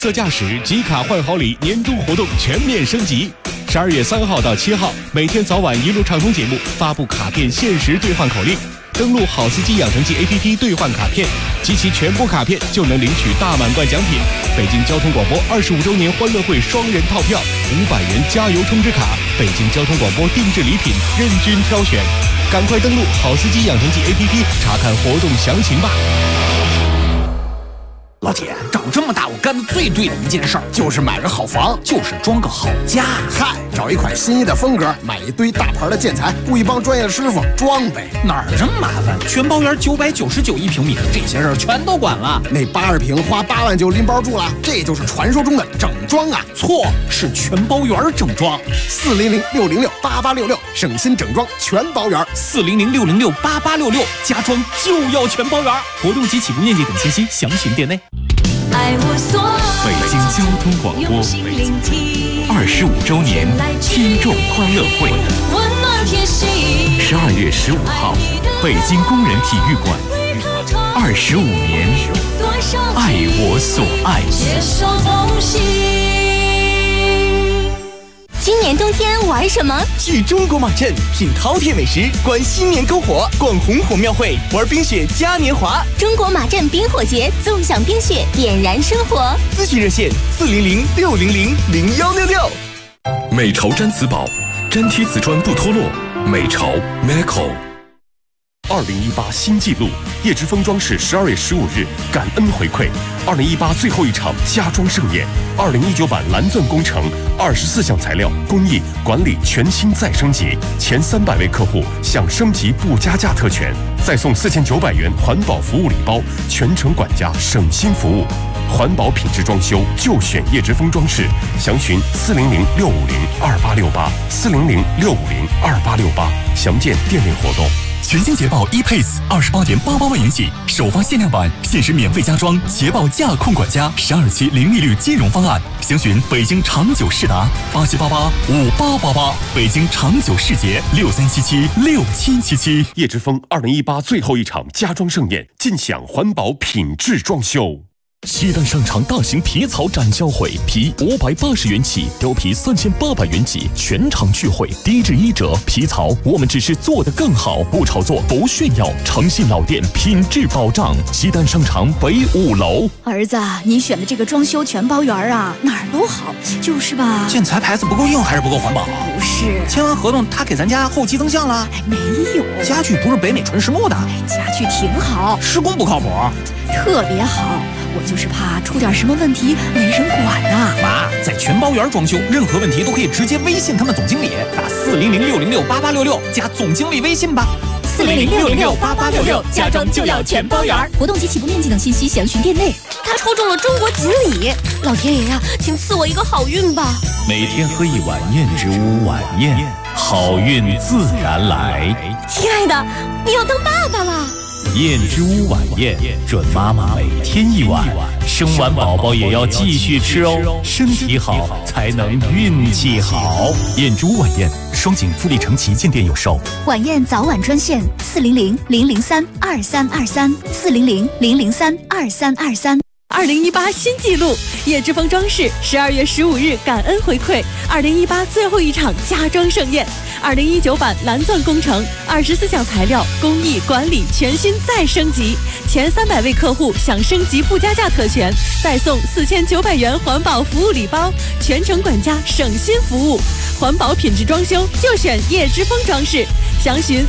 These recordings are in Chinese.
测驾驶集卡换好礼年终活动全面升级，12月3号到7号，每天早晚一路畅通节目发布卡片限时兑换口令，登录好司机养成记 APP 兑换卡片，集齐全部卡片就能领取大满贯奖品。北京交通广播25周年欢乐会双人套票，500元加油充值卡，北京交通广播定制礼品任君挑选，赶快登录好司机养成记 APP 查看活动详情吧。 老铁，长这么大我干的最对的一件事儿，就是买个好房，就是装个好家。 嗨，找一款心仪的风格，买一堆大牌的建材，雇一帮专业的师傅装呗。 哪儿这么麻烦？全包园999一平米，这些事儿全都管了。 那80平花8万就拎包住了，这就是传说中的整装啊！ 错，是全包园整装。 400-606-8866，省心整装全包园。 400-606-8866，家装就要全包园。活动及起步面积等信息详询店内。 北京交通广播25周年听众欢乐会，12月15号，北京工人体育馆，25年，爱我所爱。 今年冬天玩什么？ 去中国马镇品饕餮美食，观新年篝火，逛红火庙会，玩冰雪嘉年华。 中国马镇冰火节，纵享冰雪，点燃生活。 咨询热线400-600-0166。 美潮毡瓷宝，粘贴瓷砖不脱落。美潮 Meco。2018新纪录，叶之峰装饰12月15日感恩回馈，2018最后一场家装盛宴，2019版蓝钻工程24项材料工艺管理全新再升级，前300位客户享升级不加价特权，再送4900元环保服务礼包，全程管家省心服务，环保品质装修就选叶之峰装饰，详询400-650-2868，400-650-2868，详见店内活动。 全新捷豹 ePace28.88万元起，首发限量版，限时免费加装捷豹驾控管家12期零利率金融方案，详询北京长久世达87885888，北京长久世捷63776777。 叶之峰2018最后一场家装盛宴，尽享环保品质装修。西单商场大型皮草展销会，皮580元起，貂皮3800元起，全场聚会，低至1折。皮草我们只是做得更好，不炒作，不炫耀，诚信老店，品质保障。西单商场北5楼。 儿子，你选的这个装修全包园啊，哪儿都好，就是吧？ 建材牌子不够硬，还是不够环保？ 不是， 签完合同他给咱家后期增项了？ 没有， 家具不是北美纯实木的。 家具挺好， 施工不靠谱， 特别好。我就是怕出点什么问题没人管呐。 妈，在全包园装修，任何问题都可以直接微信他们总经理，打400-606-8866加总经理微信吧。 400-606-8866，家装就要全包园。 活动及起步面积等信息详询店内。 他抽中了中国锦鲤，老天爷呀，请赐我一个好运吧！ 每天喝一碗燕之屋晚宴，好运自然来。 亲爱的，你要当爸爸了。 燕之屋晚宴，准妈妈每天1碗，生完宝宝也要继续吃哦，身体好才能运气好。燕之屋晚宴，双井富力城旗舰店有售。 晚宴早晚专线400-003-2323，400-003-2323。 2018新纪录，叶之峰装饰12月15日感恩回馈，2018最后一场家装盛宴，2019版蓝钻工程24项材料工艺管理全新再升级，前300位客户享升级不加价特权，再送4900元环保服务礼包，全程管家省心服务，环保品质装修就选叶之峰装饰，详询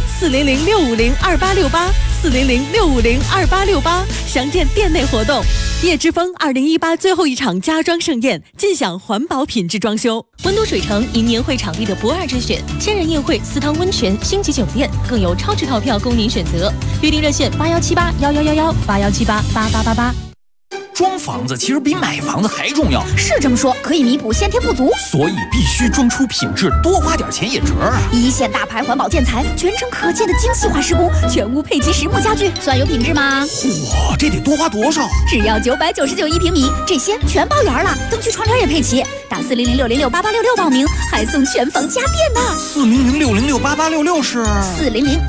400-650-2868，400-650-2868，详见店内活动。叶之峰2018最后一场家装盛宴，尽享环保品质装修。 温都水城因年会场地的不二之选，千人宴会4汤温泉星级酒店，更有超值套票供您选择。约定热线81781111，81788888。 装房子其实比买房子还重要， 是这么说，可以弥补先天不足， 所以必须装出品质，多花点钱也值啊！ 一线大牌环保建材，全程可见的精细化施工，全屋配齐实木家具，算有品质吗？ 哇，这得多花多少？ 只要999一平米，这些全包圆了，灯具窗帘也配齐。打400-606-8866报名，还送全房家电呢。 400-606-8866是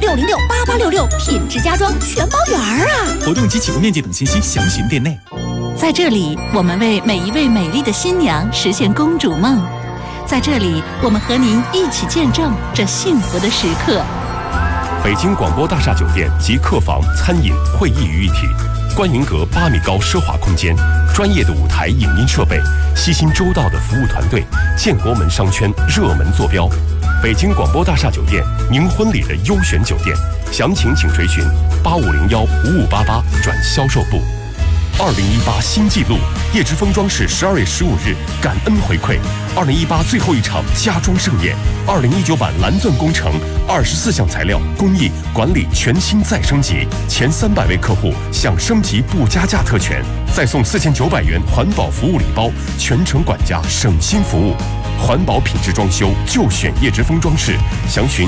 400-606-8866，品质家装全包圆啊！ 活动及起步面积等信息详询店内。 在这里，我们为每一位美丽的新娘实现公主梦。在这里，我们和您一起见证这幸福的时刻。 北京广播大厦酒店集客房、餐饮、会议于一体，观云阁8米高奢华空间，专业的舞台影音设备，悉心周到的服务团队，建国门商圈热门坐标。北京广播大厦酒店，您婚礼的优选酒店，详情请垂询85015588转销售部。2018新纪录，叶之峰装饰12月15日感恩回馈2018最后一场家装盛宴，2019版蓝钻工程24项材料工艺管理全新再升级，前300位客户享升级不加价特权，再送4900元环保服务礼包，全程管家省心服务，环保品质装修就选叶之峰装饰，详询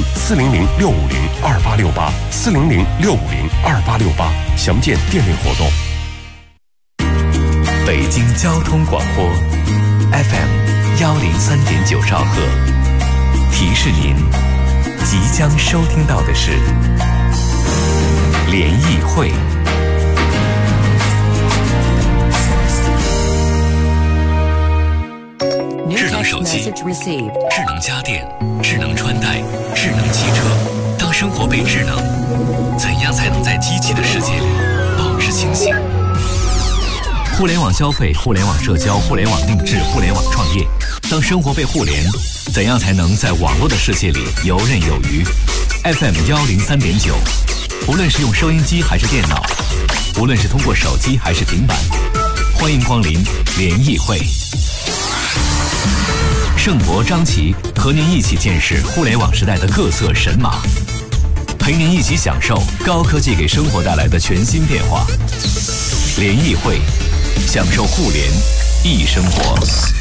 400-650-2868，400-650-2868，详见店内活动。 北京交通广播 FM 103.9兆赫，提示您即将收听到的是联谊会。 智能手机、智能家电、智能穿戴、智能汽车。当生活被智能，怎样才能在机器的世界里保持清醒？互联网消费、互联网社交、互联网定制、互联网创业。当生活被互联，怎样才能在网络的世界里游刃有余 ？FM 103.9，无论是用收音机还是电脑，无论是通过手机还是平板，欢迎光临联谊会。盛博、张琪和您一起见识互联网时代的各色神马，陪您一起享受高科技给生活带来的全新变化。联谊会，享受互联易生活。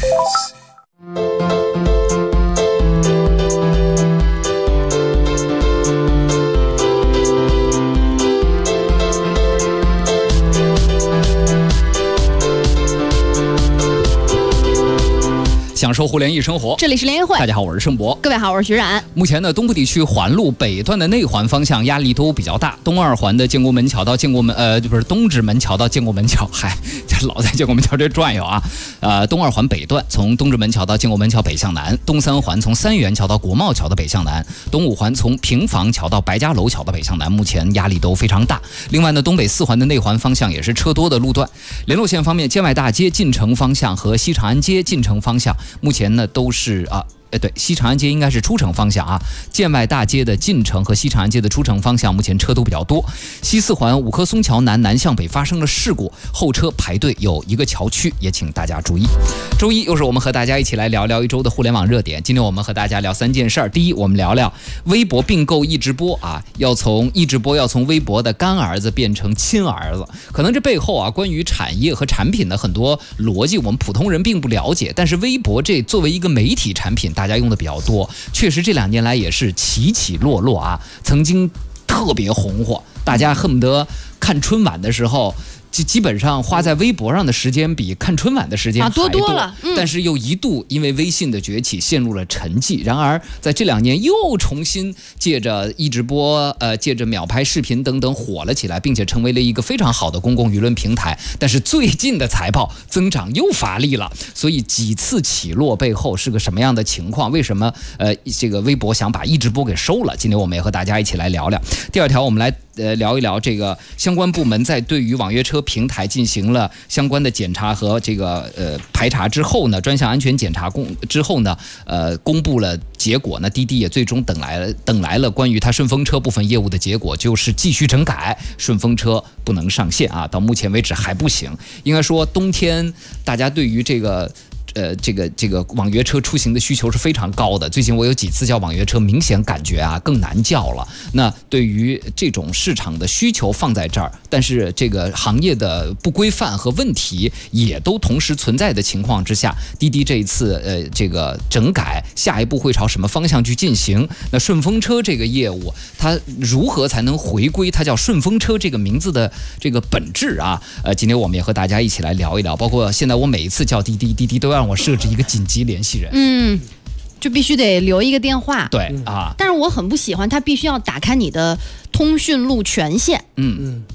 享受互联易生活， 这里是联谊会。 大家好，我是盛博。 各位好，我是徐冉。 目前呢，东部地区环路北段的内环方向压力都比较大。东二环的建国门桥到建国门，不是东直门桥到建国门桥，老在建国门桥这转悠啊。东二环北段从东直门桥到建国门桥北向南，东三环从三元桥到国贸桥的北向南，东五环从平房桥到白家楼桥的北向南，目前压力都非常大。另外呢，东北四环的内环方向也是车多的路段。联络线方面，建外大街进城方向和西长安街进城方向目前呢都是对，西长安街应该是出城方向啊。建外大街的进城和西长安街的出城方向目前车都比较多。西四环五棵松桥南向北发生了事故，后车排队有一个桥区，也请大家注意。周一又是我们和大家一起来聊聊一周的互联网热点。今天我们和大家聊3件事儿。第一，我们聊聊微博并购易直播啊，要从微博的干儿子变成亲儿子。可能这背后啊，关于产业和产品的很多逻辑，我们普通人并不了解。但是微博这作为一个媒体产品，大家用的比较多，确实这2年来也是起起落落啊。曾经特别红火，大家恨不得看春晚的时候，基本上花在微博上的时间比看春晚的时间还多了。 但是又一度因为微信的崛起陷入了沉寂。然而在这2年又重新借着易直播、借着秒拍视频等等火了起来，并且成为了一个非常好的公共舆论平台。但是最近的财报增长又乏力了，所以几次起落背后是个什么样的情况？为什么这个微博想把易直播给收了？今天我们也和大家一起来聊聊。第2条，我们来聊一聊这个相关部门在对于网约车平台进行了相关的检查和这个排查之后呢，专项安全检查之后呢，公布了结果呢，滴滴也最终等来了关于它顺风车部分业务的结果，就是继续整改，顺风车不能上线啊，到目前为止还不行。应该说冬天大家对于这个网约车出行的需求是非常高的。最近我有几次叫网约车，明显感觉啊更难叫了。那对于这种市场的需求放在这儿，但是这个行业的不规范和问题也都同时存在的情况之下，滴滴这一次这个整改，下一步会朝什么方向去进行？那顺风车这个业务，它如何才能回归它叫顺风车这个名字的这个本质啊？今天我们也和大家一起来聊一聊。包括现在我每一次叫滴滴，滴滴都让我设置一个紧急联系人， 就必须得留一个电话。 对啊， 但是我很不喜欢它必须要打开你的通讯录权限。 对，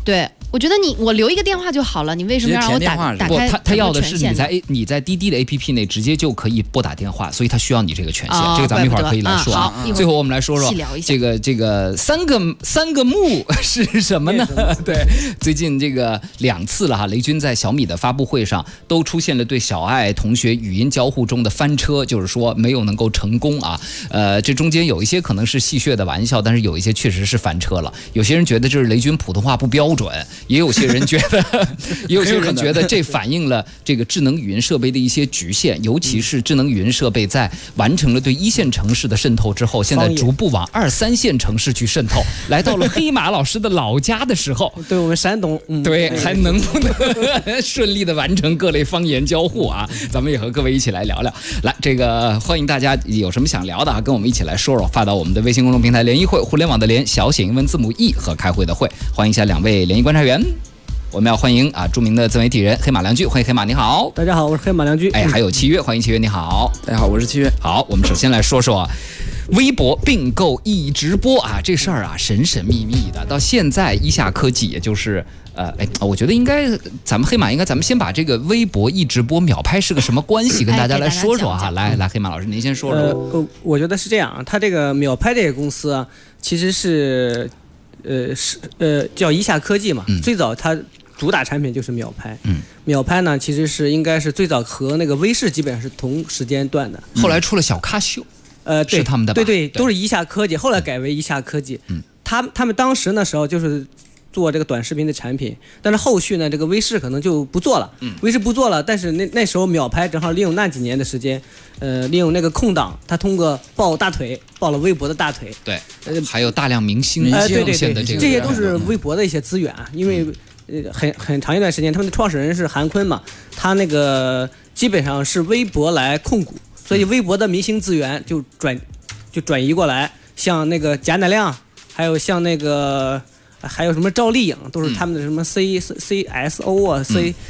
我觉得我留一个电话就好了，你为什么要让我打开？ 他要的是你在滴滴的 APP 内直接就可以拨打电话，所以他需要你这个权限。这个咱们一会儿可以来说啊。最后我们来说说这个三个木是什么呢？对，最近这个2次了哈，雷军在小米的发布会上都出现了对小爱同学语音交互中的翻车，就是说没有能够成功啊。这中间有一些可能是戏谑的玩笑，但是有一些确实是翻车了。有些人觉得这是雷军普通话不标准，也有些人觉得这反映了这个智能语音设备的一些局限，尤其是智能语音设备在完成了对1线城市的渗透之后，现在逐步往2、3线城市去渗透，来到了黑马老师的老家的时候， 对我们山东， 对，还能不能顺利的完成各类方言交互啊？咱们也和各位一起来聊聊。来，这个欢迎大家有什么想聊的啊，跟我们一起来说说，发到我们的微信公众平台联谊会，互联网的联，小写英文字母 E 和开会的会，欢迎一下2位联谊观察员。我们要欢迎啊著名的自媒体人黑马梁居，欢迎黑马，你好。 大家好，我是黑马梁居。 还有契约，欢迎契约，你好。 大家好，我是契约。 好，我们首先来说说微博并购易直播啊，这事儿啊神神秘秘的，到现在一下科技，也就是我觉得应该咱们黑马咱们先把这个微博易直播秒拍是个什么关系跟大家来说说啊。来，黑马老师您先说说。 我觉得是这样啊，他这个秒拍这个公司啊，其实是叫一下科技嘛，最早它主打产品就是秒拍。秒拍呢其实应该是最早和那个微视基本上是同时间段的， 后来出了小咖秀， 对， 是他们的吧？ 对，都是一下科技，后来改为一下科技。他们当时那时候就是做这个短视频的产品，但是后续呢，这个微视可能就不做了。微视不做了，但是那时候秒拍正好利用那几年的时间，利用那个空档，他通过抱大腿，抱了微博的大腿。 对，还有大量明星对， 这些都是微博的一些资源啊，因为很长一段时间，他们的创始人是韩坤嘛，他那个基本上是微博来控股，所以微博的明星资源就转移过来，像那个贾乃亮，还有像那个还有什么赵丽颖，都是他们的什么 CSO 啊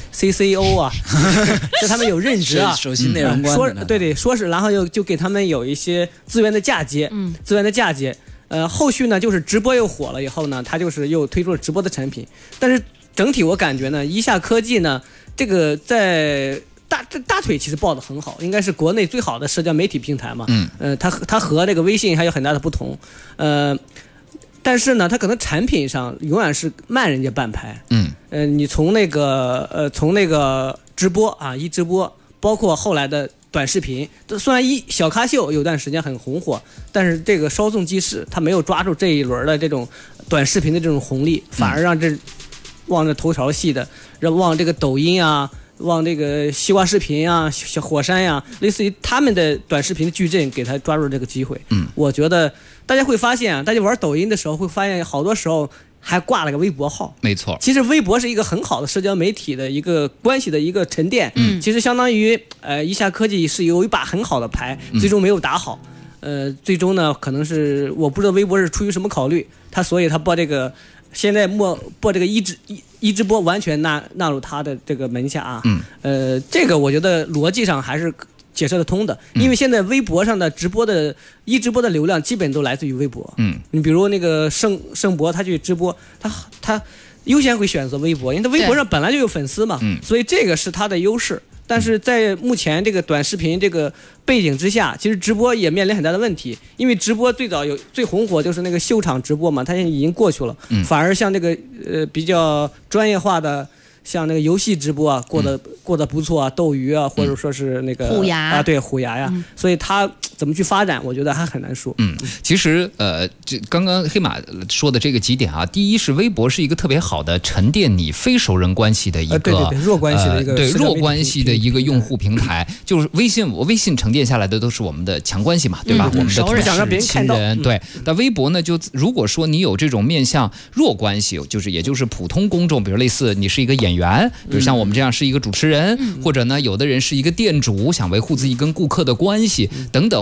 ，CCO 啊，就他们有任职啊， 首席内容官的。 对，说是，然后就给他们有一些资源的嫁接，后续呢就是直播又火了以后呢，他就是又推出了直播的产品，但是整体我感觉呢，一下科技呢，这个在大腿其实抱得很好，应该是国内最好的社交媒体平台嘛。它和这个微信还有很大的不同。但是呢，它可能产品上永远是慢人家半拍。你从那个直播啊，一直播，包括后来的短视频，虽然小咖秀有段时间很红火，但是这个稍纵即逝，它没有抓住这一轮的这种短视频的这种红利，反而让往这头条系的，往这个抖音啊，往这个西瓜视频啊、小火山呀，类似于他们的短视频的矩阵，给他抓住这个机会。我觉得大家会发现啊，大家玩抖音的时候会发现，好多时候还挂了个微博号。 没错， 其实微博是一个很好的社交媒体的一个关系的一个沉淀。其实相当于一下科技是有一把很好的牌，最终没有打好。最终呢，可能是我不知道微博是出于什么考虑，所以他播这个。现在播这个一直播完全纳入他的这个门下啊。这个我觉得逻辑上还是解释得通的，因为现在微博上的直播的流量基本都来自于微博。你比如那个盛博他去直播，他优先会选择微博，因为他微博上本来就有粉丝嘛，所以这个是他的优势。但是在目前这个短视频这个背景之下，其实直播也面临很大的问题，因为直播最早最红火就是那个秀场直播嘛，它现在已经过去了，反而像这个比较专业化的，像那个游戏直播啊，过得不错啊，斗鱼啊，或者说是那个虎牙啊，对虎牙呀，所以它怎么去发展，我觉得还很难说。 其实这刚刚黑马说的这个几点啊，第一是微博是一个特别好的沉淀你非熟人关系的一个对弱关系的一个弱关系的一个用户平台，就是微信沉淀下来的都是我们的强关系嘛，对吧？我们的同事亲人，对。但微博呢，就如果说你有这种面向弱关系，也就是普通公众，比如类似你是一个演员，比如像我们这样是一个主持人，或者呢有的人是一个店主，想维护自己跟顾客的关系等等。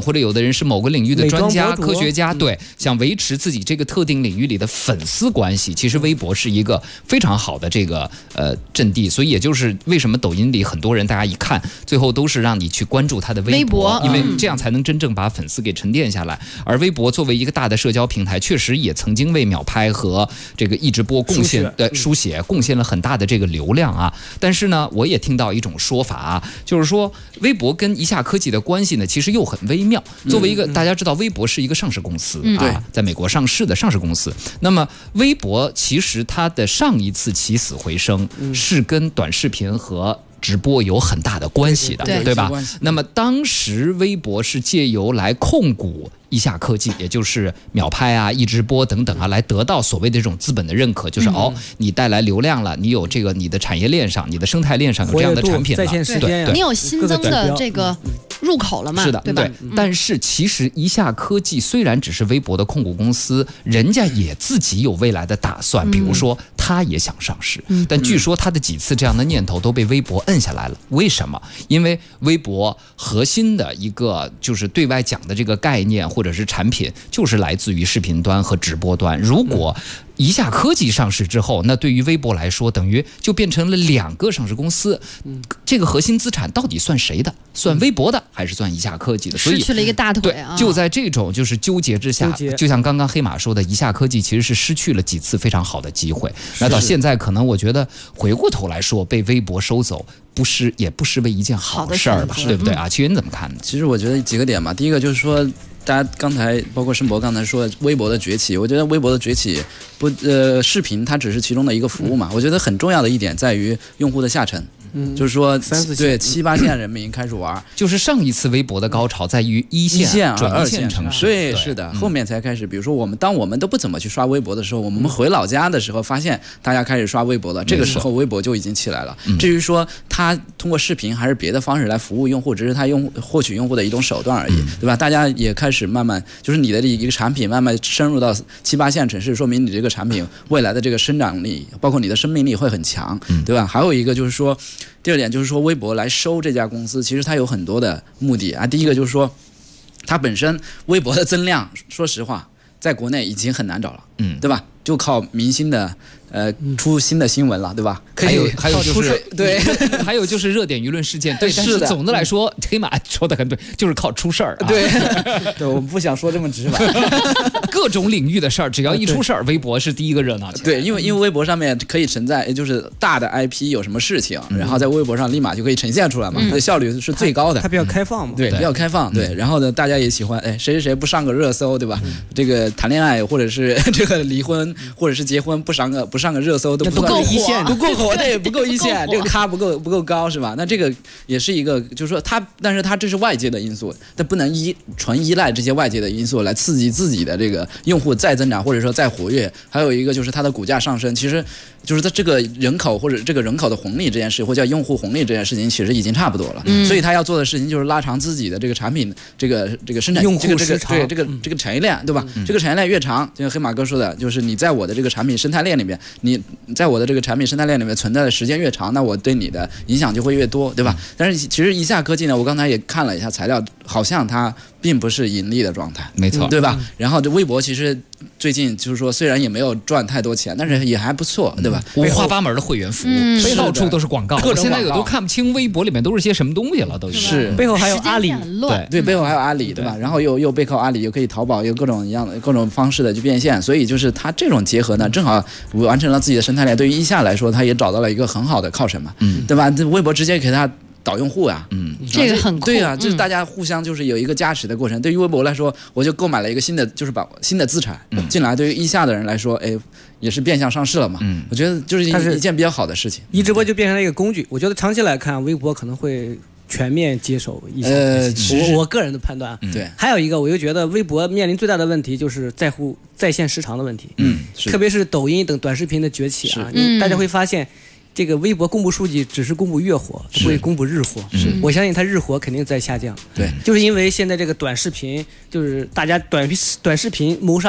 或者有的人是某个领域的专家、科学家， 嗯、 对，想维持自己这个特定领域里的粉丝关系，其实微博是一个非常好的这个阵地。所以也就是为什么抖音里很多人大家一看，最后都是让你去关注他的微博，因为这样才能真正把粉丝给沉淀下来。而微博作为一个大的社交平台，确实也曾经为秒拍和这个易直播贡献书写贡献了很大的这个流量啊。但是呢，我也听到一种说法啊，就是说微博跟一下科技的关系呢，其实又很微妙。作为一个大家知道，微博是一个上市公司啊，在美国上市的上市公司。那么微博其实它的上一次起死回生是跟短视频和直播有很大的关系的，对吧？那么当时微博是借由来控股一下科技，也就是秒拍啊、易直播等等啊，来得到所谓的这种资本的认可，就是你带来流量了，你有这个你的产业链上、你的生态链上有这样的产品了， 对，你有新增的这个入口了嘛？ 是的，对吧？但是其实一下科技虽然只是微博的控股公司，人家也自己有未来的打算，比如说他也想上市，但据说他的几次这样的念头都被微博摁下来了。为什么？因为微博核心的一个就是对外讲的这个概念或者是产品，就是来自于视频端和直播端。如果一下科技上市之后，那对于微博来说，等于就变成了2个上市公司。这个核心资产到底算谁的？算微博的还是算一下科技的？所以失去了一个大腿啊！ 就在这种就是纠结之下，就像刚刚黑马说的，一下科技其实是失去了几次非常好的机会。那到现在，可能我觉得回过头来说，被微博收走，也不失为一件好事儿吧？对不对啊？齐云怎么看呢？ 其实我觉得几个点嘛，第一个就是说，大家刚才包括申博刚才说微博的崛起，我觉得微博的崛起视频它只是其中的一个服务嘛。我觉得很重要的一点在于用户的下沉。就是说对7、8线人民开始玩， 就是上一次微博的高潮在于1线、2线城市， 对，是的，后面才开始。比如说当我们都不怎么去刷微博的时候，我们回老家的时候，发现大家开始刷微博了，这个时候微博就已经起来了。至于说他通过视频还是别的方式来服务用户，只是他获取用户的一种手段而已，对吧？大家也开始慢慢，就是你的一个产品慢慢深入到7、8线城市，说明你这个产品未来的这个生长力，包括你的生命力会很强，对吧？还有一个就是说。第二点就是说，微博来收这家公司，其实它有很多的目的啊。第一个就是说，它本身微博的增量，说实话，在国内已经很难找了，对吧？就靠明星的出新的新闻了，对吧？ 还有就是对， 还有就是热点舆论事件，对。但是总的来说，黑马说的很对，就是靠出事儿。 对，我不想说这么直白。 各种领域的事儿，只要一出事儿，微博是第一个热闹。 对，因为微博上面可以承载，就是大的 IP 有什么事情，然后在微博上立马就可以呈现出来嘛，效率是最高的。 它比较开放嘛。 对，比较开放。对，然后呢，大家也喜欢，谁不上个热搜，对吧？这个谈恋爱或者是这个离婚或者是结婚不上个热搜都不够一线， 不够火，对，不够一线，这个咖不够高是吧？那这个也是一个，就是说但是它这是外界的因素，但不能纯依赖这些外界的因素来刺激自己的这个用户再增长或者说再活跃。还有一个就是它的股价上升，其实就是它这个人口或者这个人口的红利这件事，或者叫用户红利这件事情，其实已经差不多了。所以他要做的事情就是拉长自己的这个产品这个生产用户时长， 对这个产业链，对吧？这个产业链越长，就像黑马哥说的，就是你在我的这个产品生态链里面，你在我的这个产品生态链里面存在的时间越长，那我对你的影响就会越多，对吧？但是其实一下科技呢，我刚才也看了一下材料，好像它并不是盈利的状态， 没错， 对吧？然后这微博其实最近就是说，虽然也没有赚太多钱，但是也还不错，对吧？ 五花八门的会员服务，到处都是广告， 各种广告， 现在都看不清微博里面都是些什么东西了，都是背后还有阿里， 对，背后还有阿里，对吧？然后又背靠阿里，又可以淘宝，有各种方式的去变现，所以就是它这种结合呢，正好完成了自己的生态链。对于一下来说，它也找到了一个很好的靠山嘛，对吧？这微博直接给它导用户啊， 这个很酷， 对啊，就是大家互相就是有一个加持的过程。对于微博来说，我就购买了一个新的，就是把新的资产进来。对于一下的人来说，也是变相上市了嘛。我觉得就是一件比较好的事情。 一直播就变成了一个工具。我觉得长期来看，微博可能会全面接手一下。我个人的判断， 对。 还有一个，我就觉得微博面临最大的问题就是在乎在线时长的问题。特别是抖音等短视频的崛起啊，大家会发现。这个微博公布数据只是公布月活，不会公布日活。我相信它日活肯定在下降。 对， 就是因为现在这个短视频，就是大家短视频谋杀了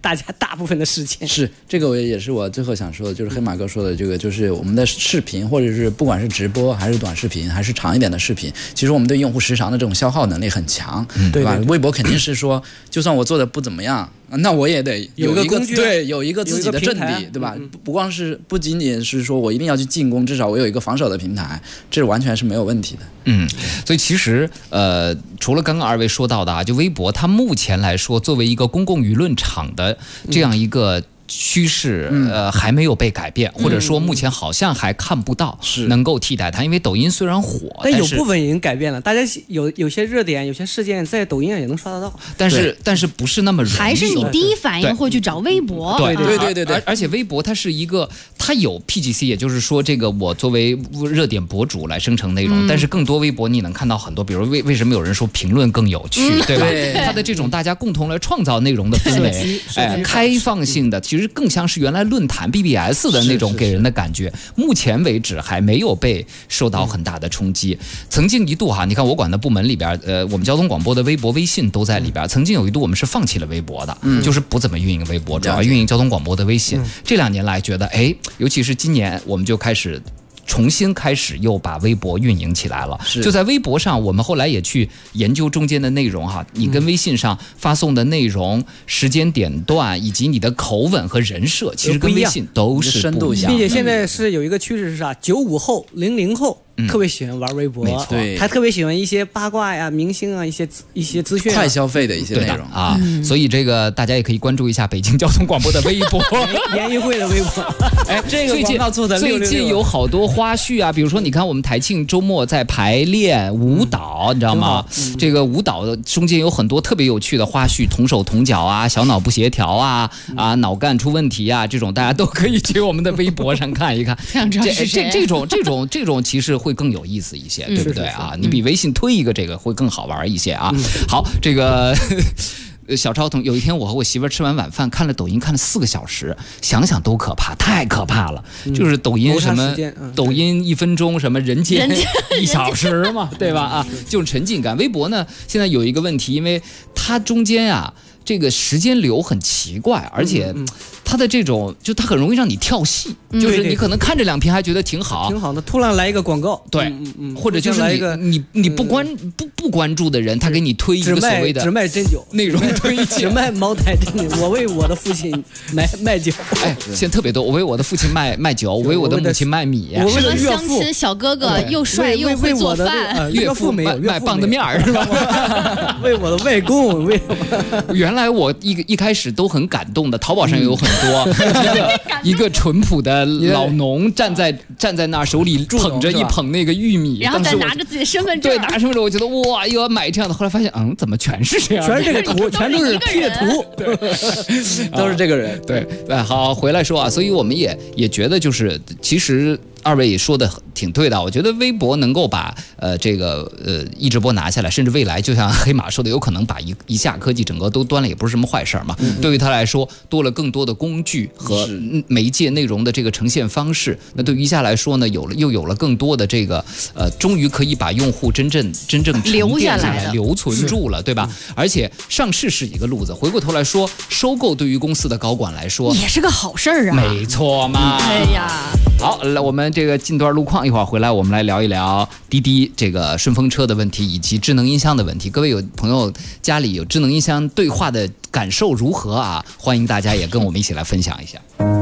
大家大部分的时间。 是这个，也是我最后想说的，就是黑马哥说的这个，就是我们的视频，或者是不管是直播还是短视频，还是长一点的视频，其实我们对用户时长的这种消耗能力很强，对吧？微博肯定是说，就算我做的不怎么样，那我也得有一个对，有一个自己的阵地，对吧？不仅仅是说我一定要去进攻，至少我有一个防守的平台，这完全是没有问题的。 所以其实除了刚刚二位说到的啊，就微博它目前来说作为一个公共舆论场的这样一个趋势还没有被改变，或者说目前好像还看不到能够替代它。因为抖音虽然火， 但有部分已经改变了，大家有些热点、有些事件在抖音上也能刷得到， 但是不是那么容易。 还是你第一反应会去找微博。 对，而且微博它是一个，它有 PGC， 也就是说这个我作为热点博主来生成内容，但是更多微博你能看到很多，比如为什么有人说评论更有趣，对吧？它的这种大家共同来创造内容的氛围，开放性的。其实更像是原来论坛 BBS 的那种给人的感觉，目前为止还没有被受到很大的冲击。曾经一度你看我管的部门里边，我们交通广播的微博、微信都在里边。曾经有一度我们是放弃了微博的，就是不怎么运营微博，主要运营交通广播的微信。这2年来觉得，尤其是今年，我们就重新开始又把微博运营起来了。就在微博上，我们后来也去研究中间的内容你跟微信上发送的内容、时间点段以及你的口吻和人设，其实跟微信都是深度一样。 并且现在是有一个趋势是啥？95后、00后。特别喜欢玩微博， 没错， 还特别喜欢一些八卦呀、明星啊、一些资讯、 快消费的一些内容啊。所以这个大家也可以关注一下北京交通广播的微博， 联谊会的微博。 这个广告做的最近有好多花絮啊，比如说你看我们台庆周末在排练舞蹈，你知道吗？这个舞蹈中间有很多特别有趣的花絮，同手同脚啊，小脑不协调啊，脑干出问题啊，这种大家都可以去我们的微博上看一看。这种其实会更有意思一些，对不对啊？你比微信推一个这个会更好玩一些啊。好，这个小超同有一天我和我媳妇吃完晚饭看了抖音看了4个小时，想想都可怕，太可怕了。就是抖音什么抖音1分钟什么人间1小时嘛，对吧？就是沉浸感。微博呢现在有一个问题，因为它中间这个时间流很奇怪，而且它的这种就它很容易让你跳戏，就是你可能看这2篇还觉得挺好的，突然来一个广告， 对，或者就是你不关注的人，他给你推一个所谓的只卖针灸内容推荐， 只卖茅台针灸。我为我的父亲卖酒， 现在特别多。我为我的父亲卖酒，我为我的母亲卖米， 什么相亲小哥哥又帅又会做饭， 岳父卖棒子面是吧？ 为我的外公， 原来我一开始都很感动的，淘宝上有很多一个淳朴的老农站在那儿，手里捧着一捧那个玉米， 然后再拿着自己的身份证， 对，拿着身份证，我觉得哇，又要买这样的。后来发现，怎么全是这样， 全是这个图，全都是 P 图， 都是这个人。 对，好，回来说所以我们也觉得就是其实。2位也说的挺对的，我觉得微博能够把这个一直播拿下来，甚至未来就像黑马说的，有可能把一下科技整个都端了，也不是什么坏事嘛。对于他来说，多了更多的工具和媒介内容的这个呈现方式。那对于一下来说呢，又有了更多的这个终于可以把用户真正留下来、留存住了，对吧？而且上市是一个路子，回过头来说，收购对于公司的高管来说也是个好事儿啊。 没错嘛。 哎呀， 好，来我们这个进段路况，一会儿回来我们来聊一聊滴滴这个顺风车的问题以及智能音箱的问题。各位有朋友家里有智能音箱对话的感受如何啊？欢迎大家也跟我们一起来分享一下。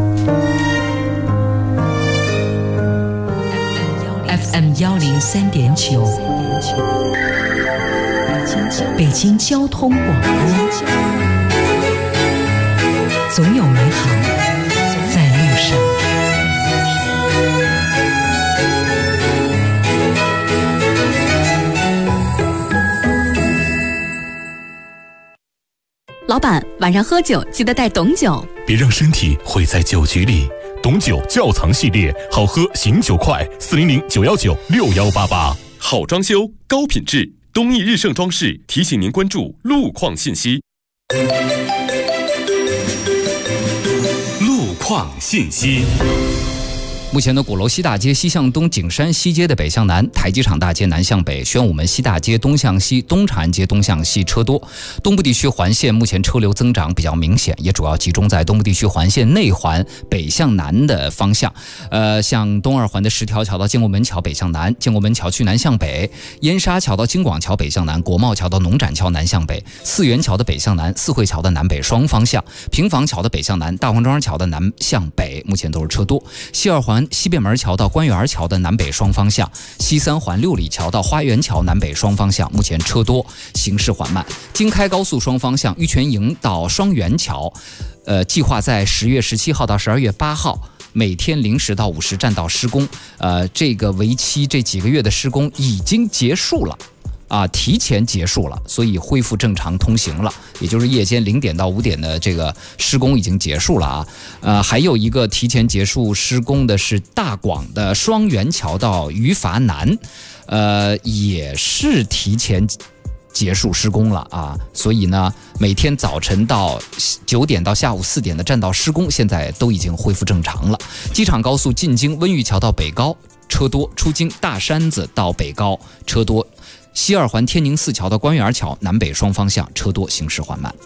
FM 103.9，北京交通广播，总有美好在路上。 老板，晚上喝酒记得带董酒， 别让身体毁在酒局里。董酒窖藏系列，好喝醒酒快，400-919-6188。 好装修，高品质，东义日盛装饰提醒您关注路况信息。 路况信息。 目前的鼓楼西大街西向东，景山西街的北向南，台机场大街南向北，宣武门西大街东向西，东长安街东向西车多。东部地区环线目前车流增长比较明显，也主要集中在东部地区环线内环北向南的方向。像东二环的10条桥到建国门桥北向南，建国门桥区南向北，燕莎桥到京广桥北向南，国贸桥到农展桥南向北，四元桥的北向南，四惠桥的南北双方向，平房桥的北向南，大黄庄桥的南向北，目前都是车多。西二环西便门桥到官园桥的南北双方向，西三环六里桥到花园桥南北双方向，目前车多，行驶缓慢。京开高速双方向，玉泉营到双园桥，计划在10月17号到12月8号。每天0时到50占道施工，这个为期这几个月的施工已经结束了。提前结束了，所以恢复正常通行了，也就是夜间0点到5点的这个施工已经结束了啊。还有一个提前结束施工的是大广的双园桥到余阀南，也是提前结束施工了啊。所以呢，每天早晨到9点到下午4点的占道施工，现在都已经恢复正常了。机场高速进京温榆桥到北高车多，出京大山子到北高车多。西二环天宁寺桥到官园桥南北双方向车多，行驶缓慢。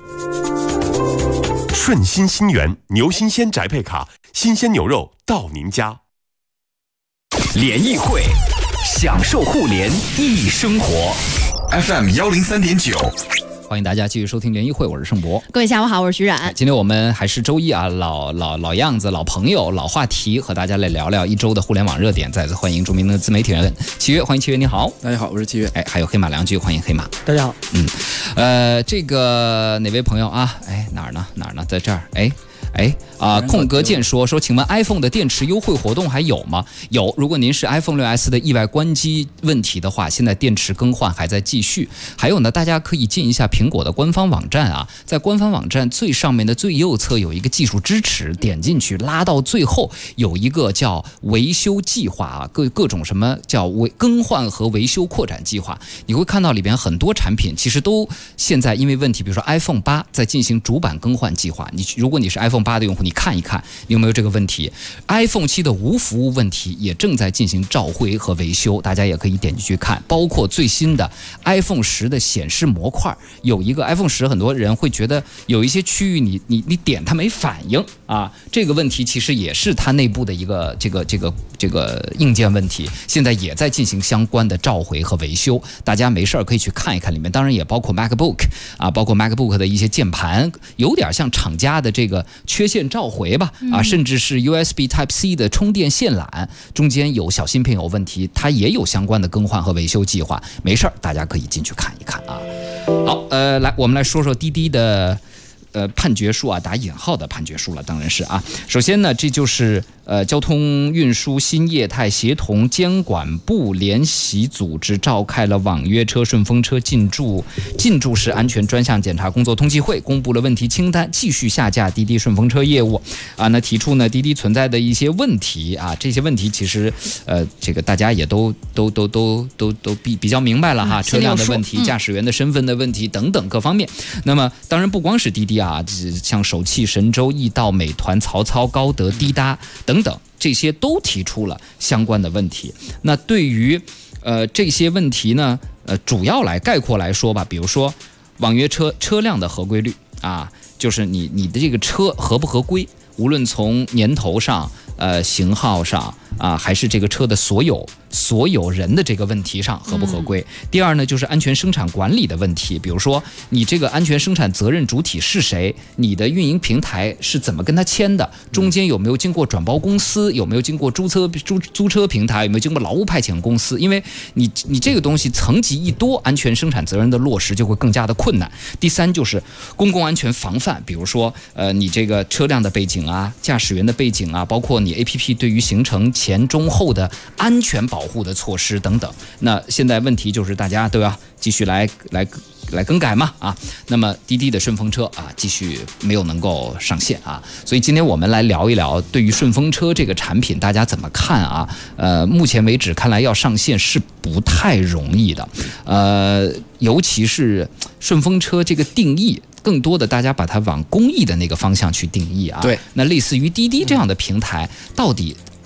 顺心新源牛新鲜宅配卡，新鲜牛肉到您家。 联谊会，享受互联易生活。FM 103.9。 欢迎大家继续收听联谊会，我是盛博。 各位下午好，我是徐冉。 今天我们还是周一啊，老样子，老朋友，老话题，和大家来聊聊一周的互联网热点。再次欢迎著名的自媒体人七月，欢迎七月，你好。 大家好，我是七月。 还有黑马良驹，欢迎黑马。 大家好。 这个哪位朋友啊？哪儿呢？在这儿。空格键说，请问 iPhone 的电池优惠活动还有吗？有，如果您是 iPhone 6s 的意外关机问题的话，现在电池更换还在继续。还有呢，大家可以进一下苹果的官方网站啊，在官方网站最上面的最右侧有一个技术支持，点进去拉到最后有一个叫维修计划啊，各种什么叫更换和维修扩展计划，你会看到里边很多产品其实都现在因为问题，比如说 iPhone 8在进行主板更换计划。如果你是 iPhone 8的用户，你看一看你有没有这个问题。 iPhone 7的无服务问题也正在进行召回和维修，大家也可以点进去看。包括最新的 iPhone 10的显示模块，有一个 iPhone 10很多人会觉得有一些区域你点它没反应啊，这个问题其实也是它内部的一个这个硬件问题，现在也在进行相关的召回和维修，大家没事可以去看一看，里面当然也包括 MacBook 啊，包括 MacBook 的一些键盘，有点像厂家的这个缺陷召回吧啊，甚至是 USB Type-C 的充电线缆中间有小芯片有问题，它也有相关的更换和维修计划，没事大家可以进去看一看啊。好，来我们来说说滴滴的判决书啊，打引号的判决书了，当然是啊。首先呢，这就是交通运输新业态协同监管部联席组织召开了网约车、顺风车进驻时安全专项检查工作通气会，公布了问题清单，继续下架滴滴顺风车业务啊。那提出呢滴滴存在的一些问题啊，这些问题其实这个大家也都比较明白了哈，车辆的问题、驾驶员的身份的问题等等各方面。那么当然不光是滴滴啊，像首汽、神州、易到、美团、曹操、高德、滴答等等，这些都提出了相关的问题。那对于这些问题呢，主要来概括来说吧，比如说网约车辆的合规率啊，就是你的这个车合不合规，无论从年头上、型号上啊，还是这个车的所有人的这个问题上合不合规。第二呢，就是安全生产管理的问题，比如说你这个安全生产责任主体是谁，你的运营平台是怎么跟他签的，中间有没有经过转包公司，有没有经过租车平台，有没有经过劳务派遣公司，因为你这个东西层级一多，安全生产责任的落实就会更加的困难。第三就是公共安全防范，比如说你这个车辆的背景啊，驾驶员的背景啊，包括你 APP 对于行程前中后的安全保护的措施等等。那现在问题就是大家都要继续来更改嘛啊。那么滴滴的顺风车啊，继续没有能够上线啊。所以今天我们来聊一聊，对于顺风车这个产品大家怎么看啊？目前为止看来要上线是不太容易的，尤其是顺风车这个定义，更多的大家把它往公益的那个方向去定义啊。 对， 那类似于滴滴这样的平台，到底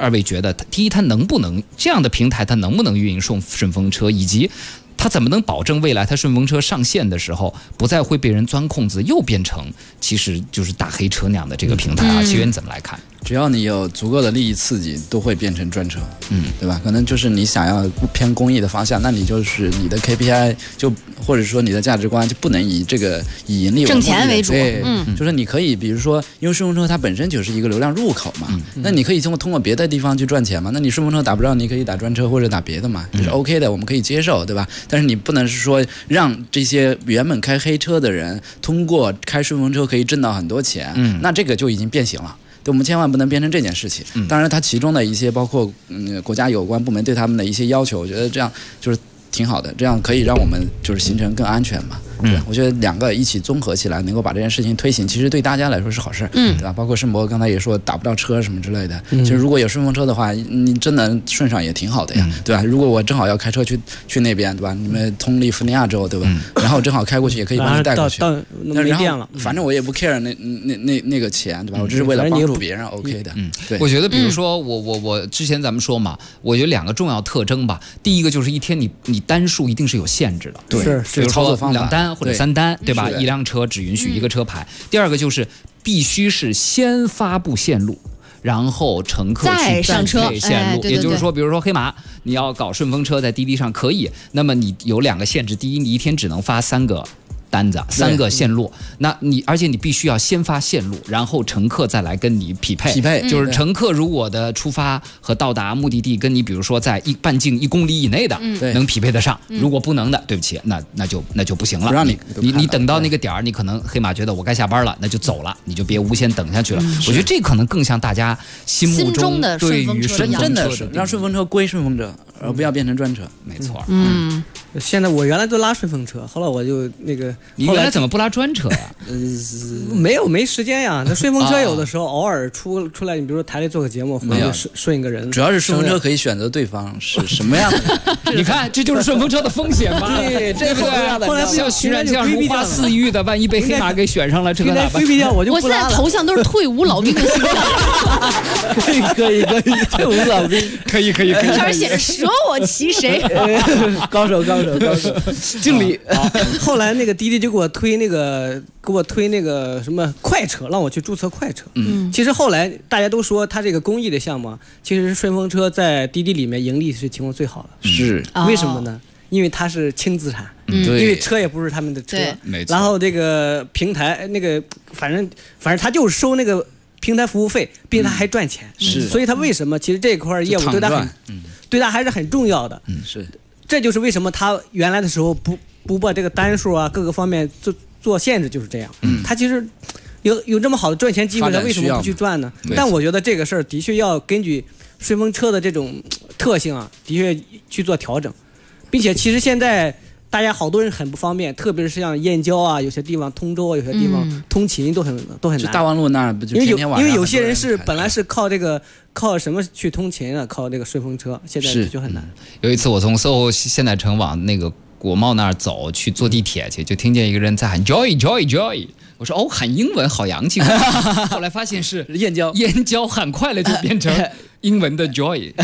二位觉得，第一，它能不能这样的平台，它能不能运营顺风车，以及它怎么能保证未来它顺风车上线的时候，不再会被人钻空子，又变成其实就是大黑车那样的这个平台啊？奇源你怎么来看？ 只要你有足够的利益刺激，都会变成专车，对吧？可能就是你想要偏公益的方向，那你就是你的 KPI 就或者说你的价值观就不能以盈利为目的挣钱为主， 对，就是你可以比如说，因为顺风车它本身就是一个流量入口嘛，那你可以通过别的地方去赚钱嘛，那你顺风车打不着，你可以打专车或者打别的嘛，这是 OK 的，我们可以接受，对吧？但是你不能是说让这些原本开黑车的人通过开顺风车可以挣到很多钱，那这个就已经变形了。对，我们千万不能变成这件事情。当然，它其中的一些包括国家有关部门对他们的一些要求，我觉得这样就是挺好的，这样可以让我们就是行程更安全嘛。我觉得两个一起综合起来，能够把这件事情推行，其实对大家来说是好事，对吧？包括盛博刚才也说打不到车什么之类的，其实如果有顺风车的话，你真的顺上也挺好的呀，对吧？如果我正好要开车去那边，对吧？你们通利福尼亚州，对吧？然后正好开过去，也可以把你带过去。 那没电了， 反正我也不 care 那个钱，对吧？我只是为了帮助别人 OK 的。对， 我觉得比如说我之前咱们说嘛，我觉得两个重要特征吧。第一个就是一天你单数一定是有限制的， 对， 比如说2单或者3单，对吧？一辆车只允许一个车牌。第二个就是必须是先发布线路，然后乘客去上车线路，也就是说，比如说黑马，你要搞顺风车在滴滴上可以，那么你有2个限制，第一，你一天只能发3个单子，3个线路，那而且你必须要先发线路，然后乘客再来跟你匹配，就是乘客如果的出发和到达目的地跟你比如说在半径1公里以内的，能匹配得上，如果不能的，对不起，那就不行了， 不让你等到那个点儿，你可能黑马觉得我该下班了，那就走了，你就别无限等下去了。我觉得这可能更像大家心目中的对于真的是让顺风车归顺风车，而不要变成专车。 没错， 现在我原来都拉顺风车，后来我就那个， 你原来怎么不拉专车呀？ 没时间呀。那顺风车有的时候偶尔出来，你比如说台里做个节目，或者顺一个人。 主要是顺风车可以选择对方是什么样的。 你看，这就是顺风车的风险吧？ 对，这个后来像徐冉这样如花似玉的，万一被黑马给选上了，这个咋办？ 我现在头像都是退伍老兵的形象。 可以，退伍老兵， 可以。 上面写着舍我其谁？ 高手，经理。后来那个滴滴就给我推那个什么快车，让我去注册快车。其实后来大家都说他这个公益的项目，其实顺风车在滴滴里面盈利是情况最好的。 是， 为什么呢？因为它是轻资产，因为车也不是他们的车，然后这个平台那个反正他就收那个平台服务费，并且他还赚钱，所以他为什么其实这块业务对他还是很重要的。 是。 这就是为什么他原来的时候不把这个单数啊各个方面做限制，就是这样。他其实有这么好的赚钱机会，他为什么不去赚呢？但我觉得这个事儿的确要根据顺风车的这种特性啊，的确去做调整，并且其实现在大家好多人很不方便，特别是像燕郊啊，有些地方通州啊，有些地方通勤都很难。 大望路那儿不就天天晚上？ 因为有些人是本来是靠什么去通勤啊？靠这个顺风车，现在就很难。 有一次我从 SOHO 现代城往那个国贸那儿走去坐地铁去，就听见一个人在喊 Joy Joy Joy。我说喊英文好洋气，后来发现是燕郊喊快了就变成英文的 joy。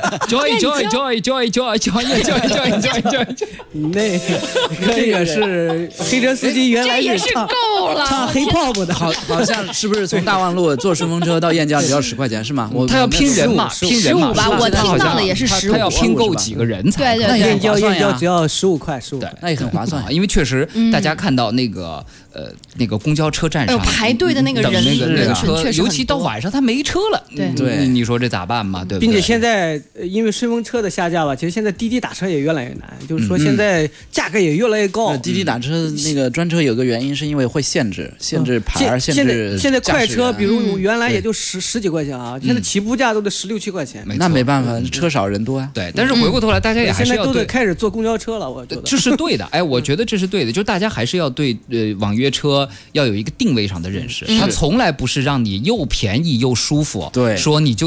那这个是黑车司机原来是唱黑泡泡的， 好像是不是从大望路坐顺风车到燕郊只要10块钱是吗？ 他要拼人嘛 ，15吧，我听到的也是15， 他要拼够几个人才。 对， 燕郊只要15块， 那也很划算， 因为确实大家看到那个公交车站上排队的那个人车，尤其到晚上他没车了， 对， 你说这咋办嘛？对不对？ 并且现在因为顺风车的下架吧，其实现在滴滴打车也越来越难，就是说现在价格也越来越高。 滴滴打车那个专车有个原因是因为会限制牌，限制。 现在快车，比如原来也就十几块钱啊，现在起步价都得16、17块钱。 那没办法，车少人多啊。 对，但是回过头来，大家也还是现在都得开始坐公交车了，我觉得这是对的。哎，我觉得这是对的，就是大家还是要对网约车要有一个定位上的认识，它从来不是让你又便宜又舒服， 对， 说你就想坐个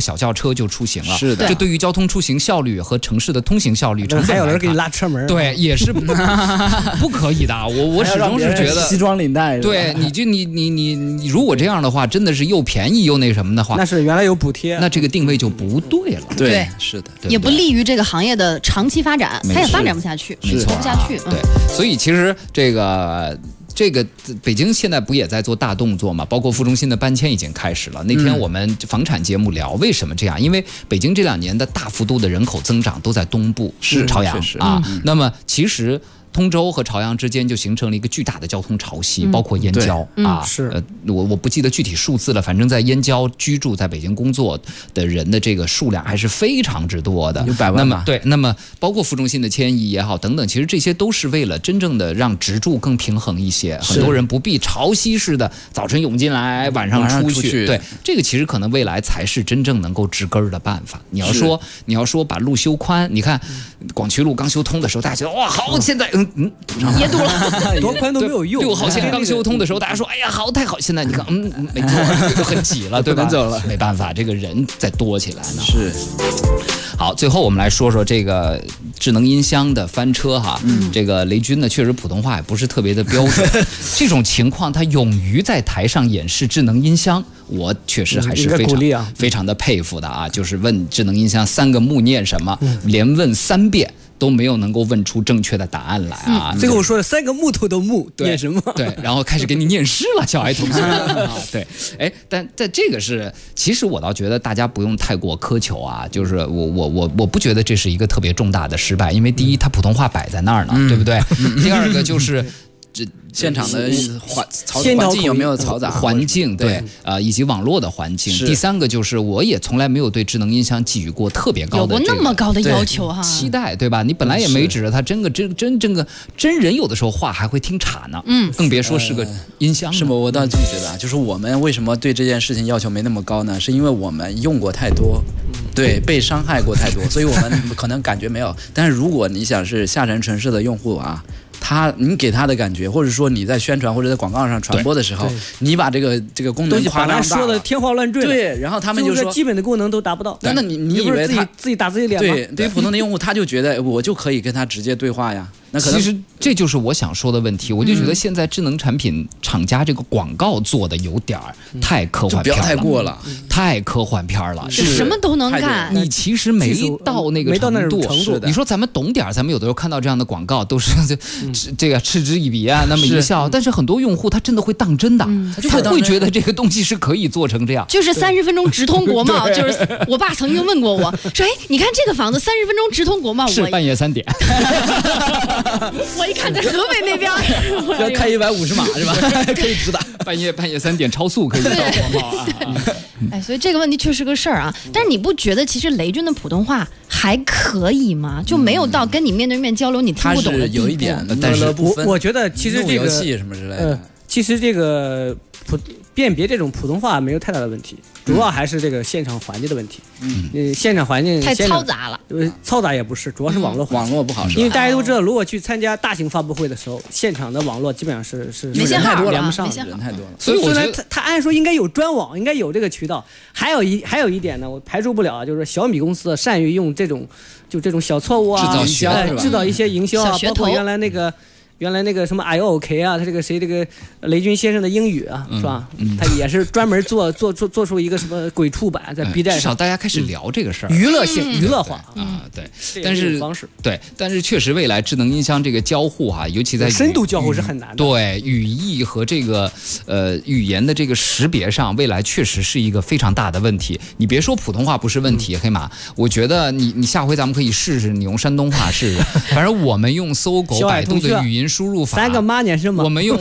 小轿车就出行了。 是的， 这对于交通出行效率和城市的通行效率， 还有人给你拉车门， 对，也是不可以的。我始终是觉得西装领带， 对，你如果这样的话，真的是又便宜又那什么的话， 那是原来有补贴， 那这个定位就不对了。 对，是的， 也不利于这个行业的长期发展，它也发展不下去， 没错， 活不下去。 对，所以其实这个北京现在不也在做大动作嘛？包括副中心的搬迁已经开始了。那天我们房产节目聊为什么这样，因为北京这2年的大幅度的人口增长都在东部，是朝阳啊。那么其实通州和朝阳之间就形成了一个巨大的交通潮汐，包括燕郊啊。 是我不记得具体数字了，反正在燕郊居住、在北京工作的人的这个数量还是非常之多的， 有100万吧。 对，那么包括副中心的迁移也好等等，其实这些都是为了真正的让直住更平衡一些，很多人不必潮汐式的早晨涌进来，晚上出去。对，这个其实可能未来才是真正能够治根儿的办法。你要说把路修宽，你看广渠路刚修通的时候，大家觉得哇好，现在也堵了， 多宽都没有用。 6号线刚修通的时候，大家说哎呀好太好，现在你看没错，就很挤了，对吧？ 走了， 没办法，这个人再多起来呢。 是。 好，最后我们来说说这个智能音箱的翻车哈。这个雷军呢，确实普通话也不是特别的标准。这种情况，他勇于在台上演示智能音箱，我确实还是非常的佩服的啊。就是问智能音箱3个木念什么，连问3遍。都没有能够问出正确的答案来啊！ 最后说了3个木头的木，念什么？ 对，然后开始给你念诗了，小爱同学啊！对，哎，但在这个是，其实我倒觉得大家不用太过苛求啊。就是我不觉得这是一个特别重大的失败，因为第一，他普通话摆在那儿呢，对不对？第二个就是。 现场的环境有没有嘈杂？ 环境对以及网络的环境。第3个就是我也从来没有对智能音箱寄予过特别高的有过那么高的要求哈， 期待对吧？你本来也没指着它真人有的时候话还会听岔呢，更别说是个音箱。 是吗？我倒这么觉得啊，就是我们为什么对这件事情要求没那么高呢？是因为我们用过太多，对，被伤害过太多，所以我们可能感觉没有。但是如果你想是下沉城市的用户啊。你给他的感觉，或者说你在宣传或者在广告上传播的时候，你把这个功能夸张大说的天花乱坠， 对，然后他们就说基本的功能都达不到。 那你以为他自己打自己脸吗？ 对，对于普通的用户，他就觉得我就可以跟他直接对话呀。那可能其实这就是我想说的问题，我就觉得现在智能产品厂家这个广告做的有点太科幻片了， 太过了， 太科幻片了， 什么都能干。 你其实没到那个程度，你说咱们懂点，咱们有的时候看到这样的广告都是这个嗤之以鼻啊，那么一笑。但是很多用户他真的会当真的，他会觉得这个东西是可以做成这样。 就是30分钟直通国贸，就是我爸曾经问过我说，哎，你看这个房子30分钟直通国贸， 是半夜3点。 我一看在河北那边， 要开150码是吧？可以直达， 半夜3点超速可以到国贸啊。 哎，所以这个问题确实个事儿啊。但是你不觉得其实雷军的普通话还可以吗？就没有到跟你面对面交流你听不懂的地步。 有一点，但是我觉得其实这个什么之类的， 其实这个辨别这种普通话没有太大的问题，主要还是这个现场环境的问题。现场环境太嘈杂了， 嘈杂也不是，主要是网络不好。 因为大家都知道，如果去参加大型发布会的时候，现场的网络基本上是没信号， 连不上， 人太多了。 所以我觉得他按说应该有专网，应该有这个渠道。还有一点呢，我排除不了啊，就是小米公司善于用这种小错误啊，制造一些营销啊，包括原来那个什么 IOK 啊，他这个雷军先生的英语啊，是吧？他也是专门做出一个什么鬼畜版在 B 站上， 至少大家开始聊这个事儿， 娱乐化啊，对。但是确实未来智能音箱这个交互哈，尤其在深度交互是很难的。 对，语义和这个语言的这个识别上，未来确实是一个非常大的问题。你别说普通话不是问题，黑马，我觉得你下回咱们可以试试，你用山东话试试。反正我们用搜狗、百度的语音输入法 3个妈念什么？ 我们用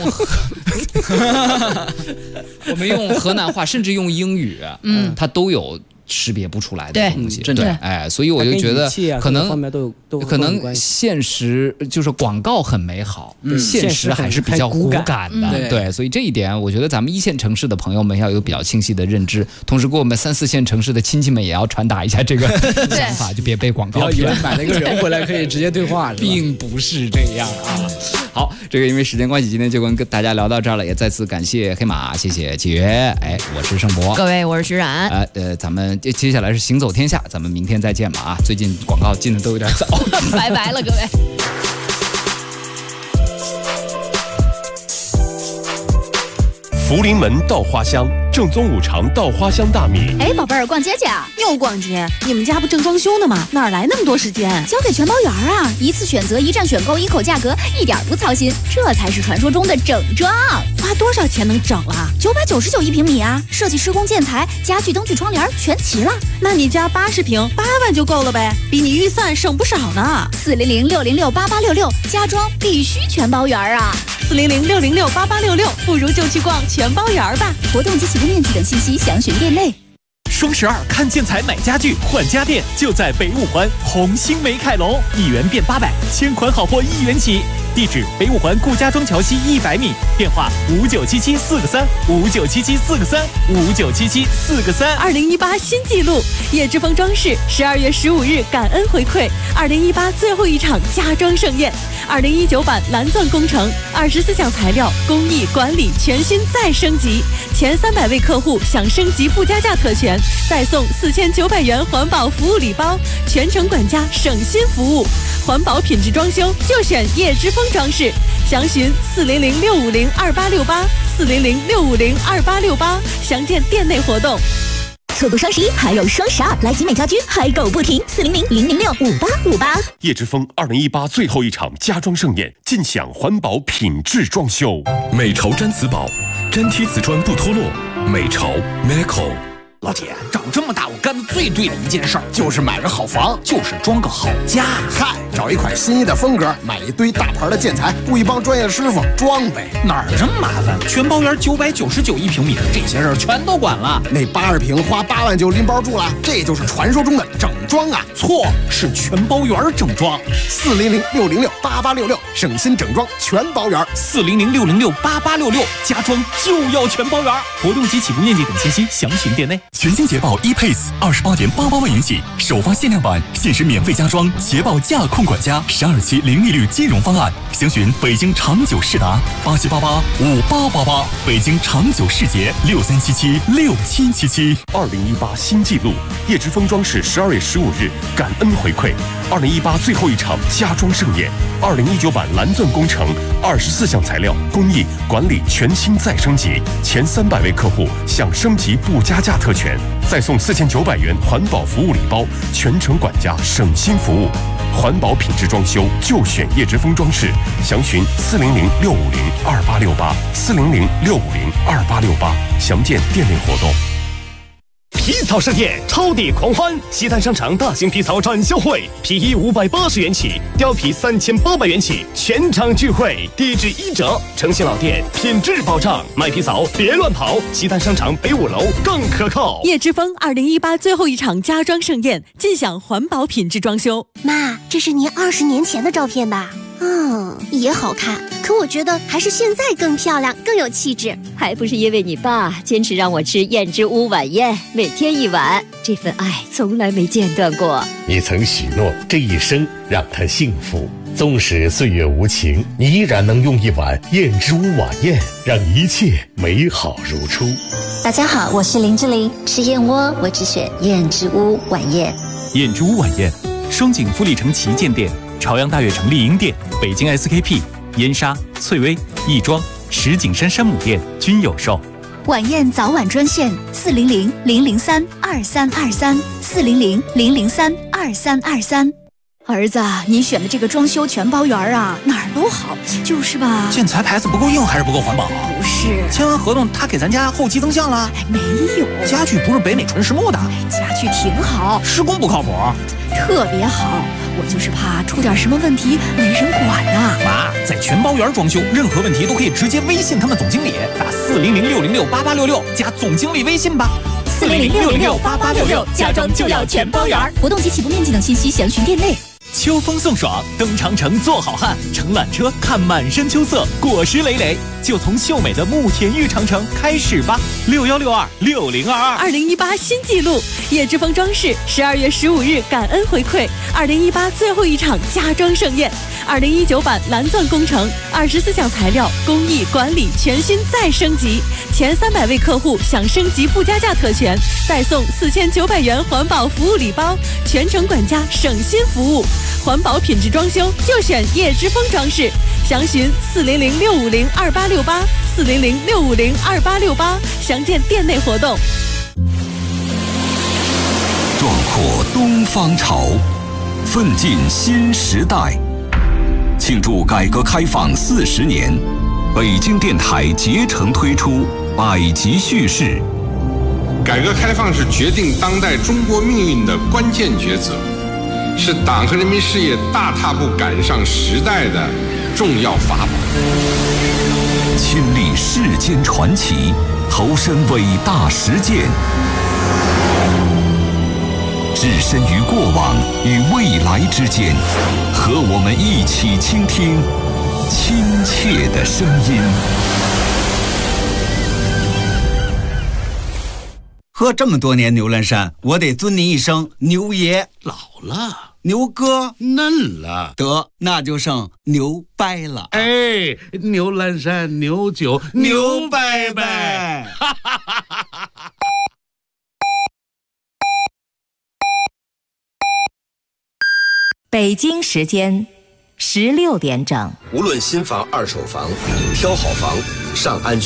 河南话，甚至用英语，它都有识别不出来的东西。 对， 哎，所以我就觉得可能现实就是广告很美好，现实还是比较骨感的。对，所以这一点我觉得咱们1线城市的朋友们要有比较清晰的认知，同时给我们3、4线城市的亲戚们也要传达一下这个想法，就别被广告骗。 不要以为买了一个人回来可以直接对话， 并不是这样啊。 好，这个因为时间关系，今天就跟大家聊到这儿了，也再次感谢黑马，谢谢契约。哎，我是盛博， 各位，我是徐冉。 咱们接下来是行走天下，咱们明天再见吧啊！最近广告进的都有点早， 拜拜了，各位。 福临门稻花香，正宗五常稻花香大米。 哎，宝贝儿，逛街去啊？ 又逛街？你们家不正装修呢吗？哪来那么多时间？ 交给全包园啊！一次选择，一站选购，一口价格，一点不操心，这才是传说中的整装。 花多少钱能整了 ？999一平米啊！设计、施工、建材、家具、灯具、窗帘全齐了。 那你家80平，8万就够了呗，比你预算省不少呢。 400-606-8866，家装必须全包园啊 ！400-606-8866，不如就去逛全包园吧。 活动及起步面积等信息详询店内。 双12看建材买家具换家电，就在北五环红星美凯龙，1元变800，千款好货1元起。地址：北五环顾家庄桥西100米，电话5977-4个3，5977-4个3，5977-4个3。 2018新纪录，叶之峰装饰12月15日感恩回馈2018最后一场家装盛宴，2019版蓝钻工程，24项材料工艺管理全新再升级，前300位客户享升级不加价特权，再送4900元环保服务礼包，全程管家省心服务，环保品质装修就选叶之峰装饰，详询400-650-2868，400-650-2868，详见店内活动。 错过双11还有双12，来集美家居嗨购不停，400-006-5858。 叶之峰2018最后一场家装盛宴，尽享环保品质装修。美潮毡瓷宝，粘贴瓷砖不脱落。美潮 Meco。 老铁，长这么大我干的最对的一件事儿， 就是买个好房， 就是装个好家。 嗨，找一款心仪的风格，买一堆大牌的建材，雇一帮专业师傅装呗。 哪儿这么麻烦？全包园999一平米，这些事儿全都管了。 那80平花8万就拎包住了，这就是传说中的整装啊！ 错，是全包园整装。 400-606-8866，省心整装全包园。 400-606-8866，家装就要全包园。活动及起步面积等信息详询店内。 全新捷豹 ePace 28.88万元起，首发限量版，限时免费加装捷豹驾控管家，12期零利率金融方案，详询北京长久世达87885888，北京长久世捷63776777。 2018新纪录，叶之峰装饰12月15日感恩回馈2018最后一场家装盛宴，2019版蓝钻工程，24项材料工艺管理全新再升级，前300位客户享升级不加价特权，再送4900元环保服务礼包，全程管家省心服务，环保品质装修就选叶之峰装饰，详询400-650-2868，400-650-2868，详见店内活动。 皮草盛宴，超跌狂欢！西单商场大型皮草展销会，皮衣580元起，貂皮3800元起，全场聚会，低至1折，诚信老店，品质保障。买皮草别乱跑，西单商场北5楼更可靠。 叶之峰2018最后一场家装盛宴，尽享环保品质装修。 妈，这是您20年前的照片吧？也好看，可我觉得还是现在更漂亮，更有气质。 还不是因为你爸坚持让我吃燕之屋晚宴，每天1碗，这份爱从来没间断过。 你曾许诺这一生让他幸福，纵使岁月无情，你依然能用1碗燕之屋晚宴，让一切美好如初。 大家好，我是林志玲，吃燕窝我只选燕之屋晚宴。 燕之屋晚宴，双井富力城旗舰店、朝阳大悦城丽婴店、北京 SKP、燕莎、翠微、亦庄、石景山山姆店均有售。 晚宴早晚专线400-003-2323，400-003-2323。儿子，你选的这个装修全包园啊，哪儿都好，就是吧？ 建材牌子不够硬还是不够环保？ 不是， 签完合同他给咱家后期增项了？ 没有， 家具不是北美纯实木的， 家具挺好， 施工不靠谱， 特别好。我就是怕出点什么问题没人管呐。 妈，在全包园装修，任何问题都可以直接微信他们总经理，打400-606-8866加总经理微信吧。 400-606-8866，家装就要全包园。活动及起步面积等信息详询店内。 秋风送爽，登长城做好汉，乘缆车看满山秋色，果实累累，就从秀美的慕田峪长城开始吧。6162-6022，2018 新纪录，叶之峰装饰12月15日感恩回馈2018最后一场家装盛宴 2019版蓝钻工程，24项材料、工艺、管理全新再升级，前300位客户享升级不加价特权，再送4900元环保服务礼包，全程管家省心服务，环保品质装修就选叶之峰装饰，详询400-650-2868，400-650-2868，详见店内活动。 壮阔东方潮，奋进新时代。庆祝改革开放40年，北京电台竭诚推出百集叙事。 改革开放是决定当代中国命运的关键抉择，是党和人民事业大踏步赶上时代的重要法宝。 亲历世间传奇，投身伟大实践，置身于过往与未来之间，和我们一起倾听亲切的声音。 喝这么多年牛栏山，我得尊您一声牛爷。 老了， 牛哥嫩了， 得那就剩牛掰了。 哎，牛栏山牛酒牛掰掰。 北京时间16点整。 无论新房二手房，挑好房上安居。